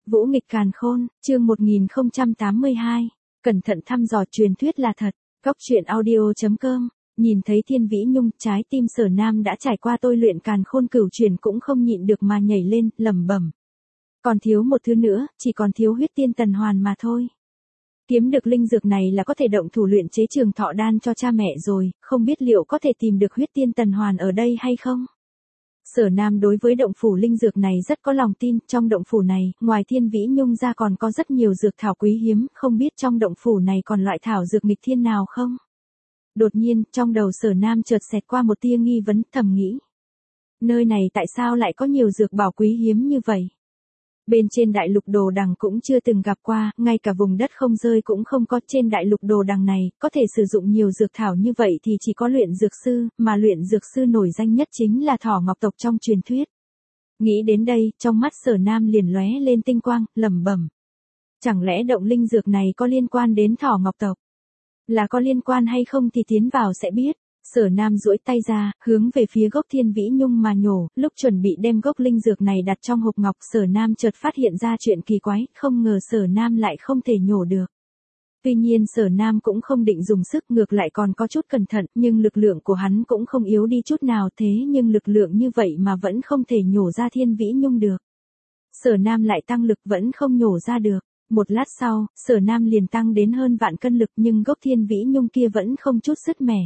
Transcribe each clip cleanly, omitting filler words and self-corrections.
Vũ nghịch càn khôn, chương 1082. Cẩn thận thăm dò truyền thuyết là thật. Góc truyện audio.com. Nhìn thấy Thiên Vĩ Nhung, trái tim Sở Nam đã trải qua tôi luyện càn khôn cửu truyền cũng không nhịn được mà nhảy lên, lẩm bẩm. Còn thiếu một thứ nữa, chỉ còn thiếu huyết tiên tần hoàn mà thôi. Kiếm được linh dược này là có thể động thủ luyện chế trường thọ đan cho cha mẹ rồi, không biết liệu có thể tìm được huyết tiên tần hoàn ở đây hay không? Sở Nam đối với động phủ linh dược này rất có lòng tin, trong động phủ này, ngoài Thiên Vĩ Nhung ra còn có rất nhiều dược thảo quý hiếm, không biết trong động phủ này còn loại thảo dược nghịch thiên nào không? Đột nhiên, trong đầu Sở Nam chợt xẹt qua một tia nghi vấn, thầm nghĩ. Nơi này tại sao lại có nhiều dược bảo quý hiếm như vậy? Bên trên đại lục đồ đằng cũng chưa từng gặp qua, ngay cả vùng đất không rơi cũng không có. Trên đại lục đồ đằng này, có thể sử dụng nhiều dược thảo như vậy thì chỉ có luyện dược sư, mà luyện dược sư nổi danh nhất chính là Thỏ Ngọc tộc trong truyền thuyết. Nghĩ đến đây, trong mắt Sở Nam liền lóe lên tinh quang, lẩm bẩm. Chẳng lẽ động linh dược này có liên quan đến Thỏ Ngọc tộc? Là có liên quan hay không thì tiến vào sẽ biết. Sở Nam duỗi tay ra, hướng về phía gốc Thiên Vĩ Nhung mà nhổ, lúc chuẩn bị đem gốc linh dược này đặt trong hộp ngọc, Sở Nam chợt phát hiện ra chuyện kỳ quái, không ngờ Sở Nam lại không thể nhổ được. Tuy nhiên Sở Nam cũng không định dùng sức, ngược lại còn có chút cẩn thận, nhưng lực lượng của hắn cũng không yếu đi chút nào, thế nhưng lực lượng như vậy mà vẫn không thể nhổ ra Thiên Vĩ Nhung được. Sở Nam lại tăng lực vẫn không nhổ ra được. Một lát sau, Sở Nam liền tăng đến hơn vạn cân lực nhưng gốc Thiên Vĩ Nhung kia vẫn không chút sứt mẻ.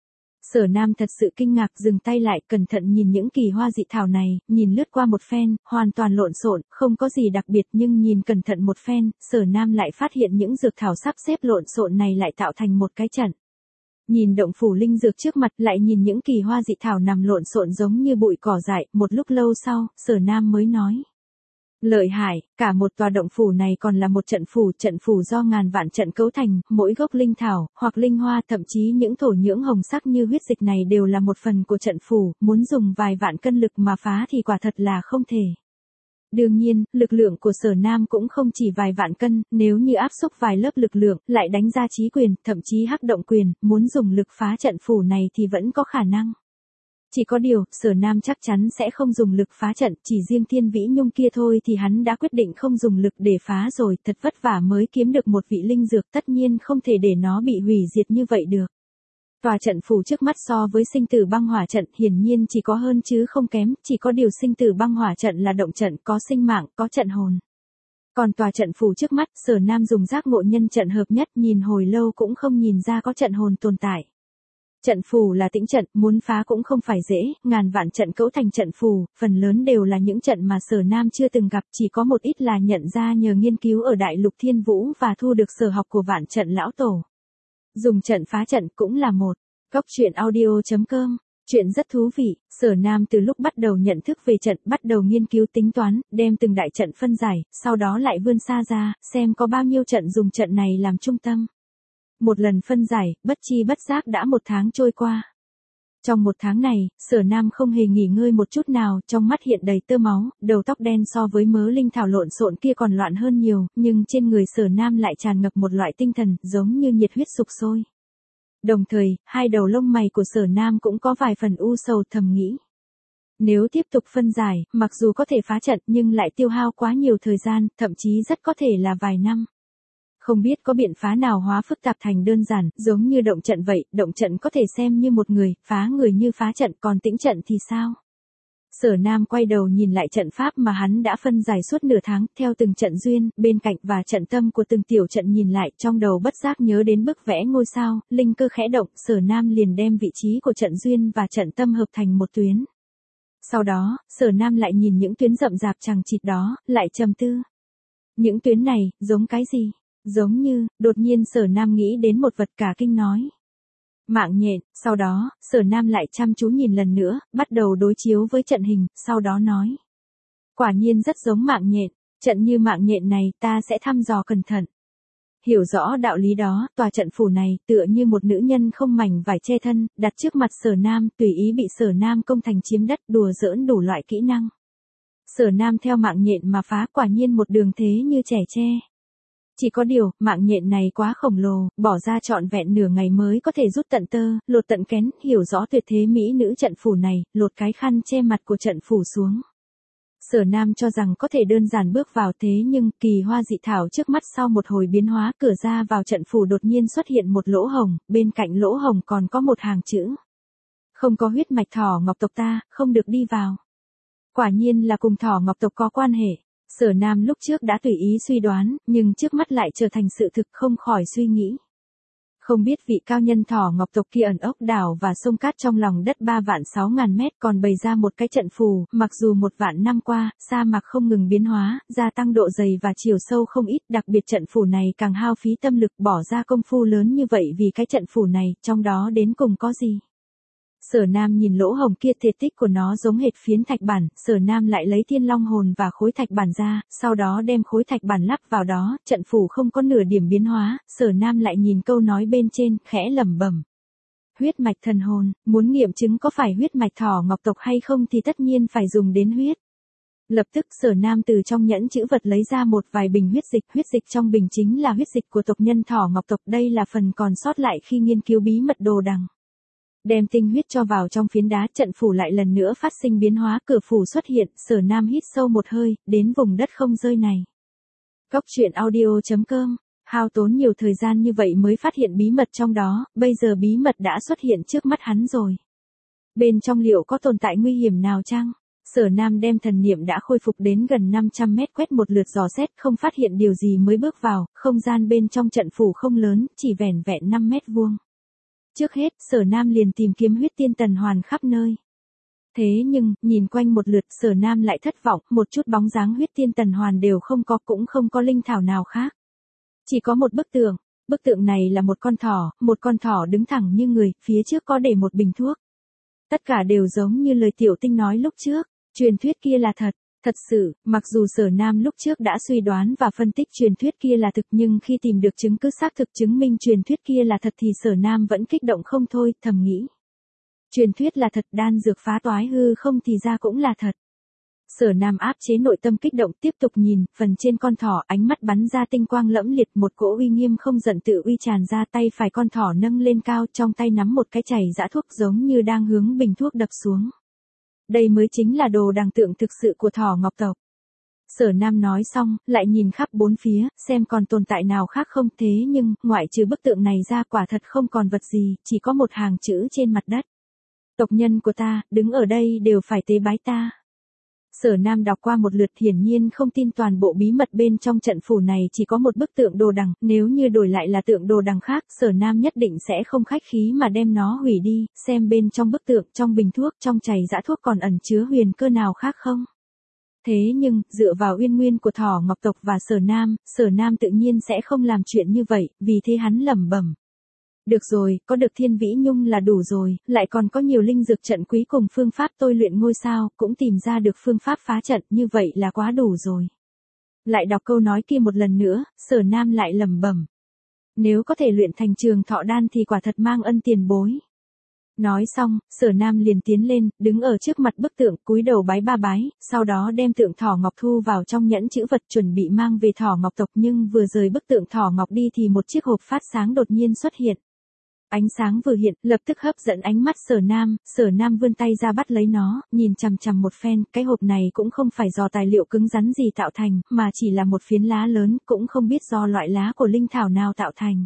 Sở Nam thật sự kinh ngạc, dừng tay lại, cẩn thận nhìn những kỳ hoa dị thảo này, nhìn lướt qua một phen, hoàn toàn lộn xộn, không có gì đặc biệt, nhưng nhìn cẩn thận một phen, Sở Nam lại phát hiện những dược thảo sắp xếp lộn xộn này lại tạo thành một cái trận. Nhìn động phủ linh dược trước mặt, lại nhìn những kỳ hoa dị thảo nằm lộn xộn giống như bụi cỏ dại, một lúc lâu sau, Sở Nam mới nói. Lợi hại, cả một tòa động phủ này còn là một trận phủ do ngàn vạn trận cấu thành, mỗi gốc linh thảo, hoặc linh hoa, thậm chí những thổ nhưỡng hồng sắc như huyết dịch này đều là một phần của trận phủ, muốn dùng vài vạn cân lực mà phá thì quả thật là không thể. Đương nhiên, lực lượng của Sở Nam cũng không chỉ vài vạn cân, nếu như áp xúc vài lớp lực lượng, lại đánh ra chí quyền, thậm chí hắc động quyền, muốn dùng lực phá trận phủ này thì vẫn có khả năng. Chỉ có điều, Sở Nam chắc chắn sẽ không dùng lực phá trận, chỉ riêng Thiên Vĩ Nhung kia thôi thì hắn đã quyết định không dùng lực để phá rồi, thật vất vả mới kiếm được một vị linh dược, tất nhiên không thể để nó bị hủy diệt như vậy được. Tòa trận phủ trước mắt so với sinh tử băng hỏa trận hiển nhiên chỉ có hơn chứ không kém, chỉ có điều sinh tử băng hỏa trận là động trận, có sinh mạng, có trận hồn. Còn tòa trận phủ trước mắt, Sở Nam dùng giác ngộ nhân trận hợp nhất, nhìn hồi lâu cũng không nhìn ra có trận hồn tồn tại. Trận phù là tĩnh trận, muốn phá cũng không phải dễ, ngàn vạn trận cấu thành trận phù, phần lớn đều là những trận mà Sở Nam chưa từng gặp, chỉ có một ít là nhận ra nhờ nghiên cứu ở Đại Lục Thiên Vũ và thu được sở học của Vạn Trận lão tổ. Dùng trận phá trận cũng là một. Góc truyện audio.com. Chuyện rất thú vị, Sở Nam từ lúc bắt đầu nhận thức về trận, bắt đầu nghiên cứu tính toán, đem từng đại trận phân giải, sau đó lại vươn xa ra, xem có bao nhiêu trận dùng trận này làm trung tâm. Một lần phân giải, bất chi bất giác đã một tháng trôi qua. Trong một tháng này, Sở Nam không hề nghỉ ngơi một chút nào, trong mắt hiện đầy tơ máu, đầu tóc đen so với mớ linh thảo lộn xộn kia còn loạn hơn nhiều, nhưng trên người Sở Nam lại tràn ngập một loại tinh thần, giống như nhiệt huyết sục sôi. Đồng thời, hai đầu lông mày của Sở Nam cũng có vài phần u sầu, thầm nghĩ. Nếu tiếp tục phân giải, mặc dù có thể phá trận nhưng lại tiêu hao quá nhiều thời gian, thậm chí rất có thể là vài năm. Không biết có biện pháp nào hóa phức tạp thành đơn giản, giống như động trận vậy, động trận có thể xem như một người, phá người như phá trận, còn tĩnh trận thì sao? Sở Nam quay đầu nhìn lại trận pháp mà hắn đã phân giải suốt nửa tháng, theo từng trận duyên, bên cạnh và trận tâm của từng tiểu trận nhìn lại, trong đầu bất giác nhớ đến bức vẽ ngôi sao, linh cơ khẽ động, Sở Nam liền đem vị trí của trận duyên và trận tâm hợp thành một tuyến. Sau đó, Sở Nam lại nhìn những tuyến rậm rạp chằng chịt đó, lại trầm tư. Những tuyến này, giống cái gì? Giống như, đột nhiên Sở Nam nghĩ đến một vật cả kinh nói. Mạng nhện, sau đó, Sở Nam lại chăm chú nhìn lần nữa, bắt đầu đối chiếu với trận hình, sau đó nói. Quả nhiên rất giống mạng nhện, trận như mạng nhện này ta sẽ thăm dò cẩn thận. Hiểu rõ đạo lý đó, tòa trận phủ này tựa như một nữ nhân không mảnh vải che thân, đặt trước mặt Sở Nam, tùy ý bị Sở Nam công thành chiếm đất, đùa giỡn đủ loại kỹ năng. Sở Nam theo mạng nhện mà phá, quả nhiên một đường thế như trẻ tre. Chỉ có điều, mạng nhện này quá khổng lồ, bỏ ra trọn vẹn nửa ngày mới có thể rút tận tơ, lột tận kén, hiểu rõ tuyệt thế mỹ nữ trận phủ này, lột cái khăn che mặt của trận phủ xuống. Sở Nam cho rằng có thể đơn giản bước vào, thế nhưng kỳ hoa dị thảo trước mắt sau một hồi biến hóa, cửa ra vào trận phủ đột nhiên xuất hiện một lỗ hổng, bên cạnh lỗ hổng còn có một hàng chữ. Không có huyết mạch thỏ ngọc tộc ta, không được đi vào. Quả nhiên là cùng thỏ ngọc tộc có quan hệ. Sở Nam lúc trước đã tùy ý suy đoán, nhưng trước mắt lại trở thành sự thực, không khỏi suy nghĩ. Không biết vị cao nhân thỏ ngọc tộc kia ẩn ốc đảo và sông cát trong lòng đất 3.600.000 mét còn bày ra một cái trận phù, mặc dù 1 vạn năm qua, sa mạc không ngừng biến hóa, gia tăng độ dày và chiều sâu không ít, đặc biệt trận phù này càng hao phí tâm lực, bỏ ra công phu lớn như vậy vì cái trận phù này, trong đó đến cùng có gì? Sở Nam nhìn lỗ hổng kia, thể tích của nó giống hệt phiến thạch bản, Sở Nam lại lấy thiên long hồn và khối thạch bản ra, sau đó đem khối thạch bản lắp vào đó, trận phủ không có nửa điểm biến hóa, Sở Nam lại nhìn câu nói bên trên, khẽ lẩm bẩm. Huyết mạch thần hồn, muốn nghiệm chứng có phải huyết mạch thỏ ngọc tộc hay không thì tất nhiên phải dùng đến huyết. Lập tức Sở Nam từ trong nhẫn chữ vật lấy ra một vài bình huyết dịch trong bình chính là huyết dịch của tộc nhân thỏ ngọc tộc, đây là phần còn sót lại khi nghiên cứu bí mật đồ đằng. Đem tinh huyết cho vào trong phiến đá, trận phủ lại lần nữa phát sinh biến hóa, cửa phủ xuất hiện, Sở Nam hít sâu một hơi, đến vùng đất không rơi này. Cốc truyện audio.com, hao tốn nhiều thời gian như vậy mới phát hiện bí mật trong đó, bây giờ bí mật đã xuất hiện trước mắt hắn rồi. Bên trong liệu có tồn tại nguy hiểm nào chăng? Sở Nam đem thần niệm đã khôi phục đến gần 500 mét, quét một lượt dò xét, không phát hiện điều gì mới bước vào, không gian bên trong trận phủ không lớn, chỉ vẻn vẹn 5 mét vuông. Trước hết, Sở Nam liền tìm kiếm huyết tiên tần hoàn khắp nơi. Thế nhưng, nhìn quanh một lượt, Sở Nam lại thất vọng, một chút bóng dáng huyết tiên tần hoàn đều không có, cũng không có linh thảo nào khác. Chỉ có một bức tượng này là một con thỏ đứng thẳng như người, phía trước có để một bình thuốc. Tất cả đều giống như lời Tiểu Tinh nói lúc trước, truyền thuyết kia là thật. Thật sự, mặc dù Sở Nam lúc trước đã suy đoán và phân tích truyền thuyết kia là thực, nhưng khi tìm được chứng cứ xác thực chứng minh truyền thuyết kia là thật thì Sở Nam vẫn kích động không thôi, thầm nghĩ. Truyền thuyết là thật, đan dược phá toái hư không thì ra cũng là thật. Sở Nam áp chế nội tâm kích động, tiếp tục nhìn, phần trên con thỏ, ánh mắt bắn ra tinh quang lẫm liệt, một cỗ uy nghiêm không giận tự uy tràn ra, tay phải con thỏ nâng lên cao, trong tay nắm một cái chày giã thuốc giống như đang hướng bình thuốc đập xuống. Đây mới chính là đồ đằng tượng thực sự của thỏ ngọc tộc. Sở Nam nói xong, lại nhìn khắp bốn phía, xem còn tồn tại nào khác không, thế nhưng, ngoại trừ bức tượng này ra quả thật không còn vật gì, chỉ có một hàng chữ trên mặt đất. Tộc nhân của ta, đứng ở đây đều phải tế bái ta. Sở Nam đọc qua một lượt, hiển nhiên không tin toàn bộ bí mật bên trong trận phủ này chỉ có một bức tượng đồ đằng, nếu như đổi lại là tượng đồ đằng khác, Sở Nam nhất định sẽ không khách khí mà đem nó hủy đi, xem bên trong bức tượng, trong bình thuốc, trong chày giã thuốc còn ẩn chứa huyền cơ nào khác không. Thế nhưng, dựa vào uyên nguyên của thỏ ngọc tộc và Sở Nam tự nhiên sẽ không làm chuyện như vậy, vì thế hắn lẩm bẩm. Được rồi, có được thiên vĩ nhung là đủ rồi, lại còn có nhiều linh dược trận quý cùng phương pháp tôi luyện ngôi sao, cũng tìm ra được phương pháp phá trận, như vậy là quá đủ rồi. Lại đọc câu nói kia một lần nữa, Sở Nam lại lẩm bẩm. Nếu có thể luyện thành trường thọ đan thì quả thật mang ân tiền bối. Nói xong, Sở Nam liền tiến lên, đứng ở trước mặt bức tượng, cúi đầu bái 3 bái, sau đó đem tượng thỏ ngọc thu vào trong nhẫn chữ vật chuẩn bị mang về thỏ ngọc tộc, nhưng vừa rời bức tượng thỏ ngọc đi thì một chiếc hộp phát sáng đột nhiên xuất hiện. Ánh sáng vừa hiện, lập tức hấp dẫn ánh mắt Sở Nam vươn tay ra bắt lấy nó, nhìn chằm chằm một phen, cái hộp này cũng không phải do tài liệu cứng rắn gì tạo thành, mà chỉ là một phiến lá lớn, cũng không biết do loại lá của linh thảo nào tạo thành.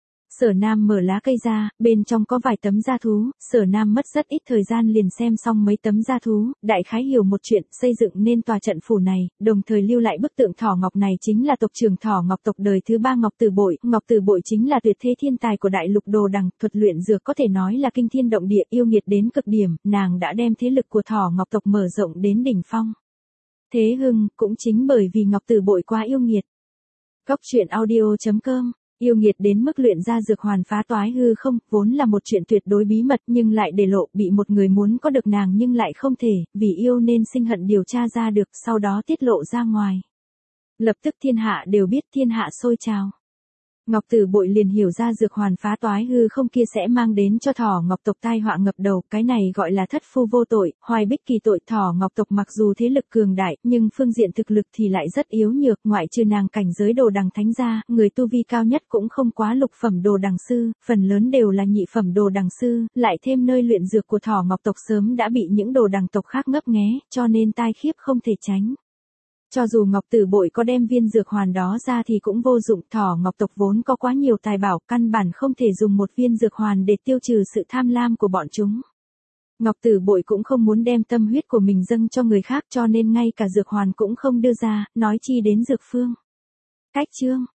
Sở Nam mở lá cây ra, bên trong có vài tấm da thú, Sở Nam mất rất ít thời gian liền xem xong mấy tấm da thú, đại khái hiểu một chuyện, xây dựng nên tòa trận phủ này, đồng thời lưu lại bức tượng thỏ ngọc này chính là tộc trưởng thỏ ngọc tộc đời thứ 3 Ngọc Tử Bội chính là tuyệt thế thiên tài của đại lục đồ đằng, thuật luyện dược có thể nói là kinh thiên động địa, yêu nghiệt đến cực điểm, nàng đã đem thế lực của thỏ ngọc tộc mở rộng đến đỉnh phong. Thế hưng, cũng chính bởi vì Ngọc Tử Bội quá yêu nghiệt. Cốc truyện audio.com, yêu nghiệt đến mức luyện ra dược hoàn phá toái hư không, vốn là một chuyện tuyệt đối bí mật nhưng lại để lộ, bị một người muốn có được nàng nhưng lại không thể, vì yêu nên sinh hận điều tra ra được, sau đó tiết lộ ra ngoài. Lập tức thiên hạ đều biết, thiên hạ sôi trào. Ngọc Tử Bội liền hiểu ra dược hoàn phá toái hư không kia sẽ mang đến cho Thỏ Ngọc tộc tai họa ngập đầu, cái này gọi là thất phu vô tội, hoài bích kỳ tội. Thỏ Ngọc tộc mặc dù thế lực cường đại, nhưng phương diện thực lực thì lại rất yếu nhược, ngoại trừ nàng cảnh giới đồ đằng thánh gia, người tu vi cao nhất cũng không quá lục phẩm đồ đằng sư, phần lớn đều là nhị phẩm đồ đằng sư, lại thêm nơi luyện dược của Thỏ Ngọc tộc sớm đã bị những đồ đằng tộc khác ngấp nghé, cho nên tai khiếp không thể tránh. Cho dù Ngọc Tử Bội có đem viên dược hoàn đó ra thì cũng vô dụng, Thỏ Ngọc tộc vốn có quá nhiều tài bảo, căn bản không thể dùng một viên dược hoàn để tiêu trừ sự tham lam của bọn chúng. Ngọc Tử Bội cũng không muốn đem tâm huyết của mình dâng cho người khác, cho nên ngay cả dược hoàn cũng không đưa ra, nói chi đến dược phương. Cách chương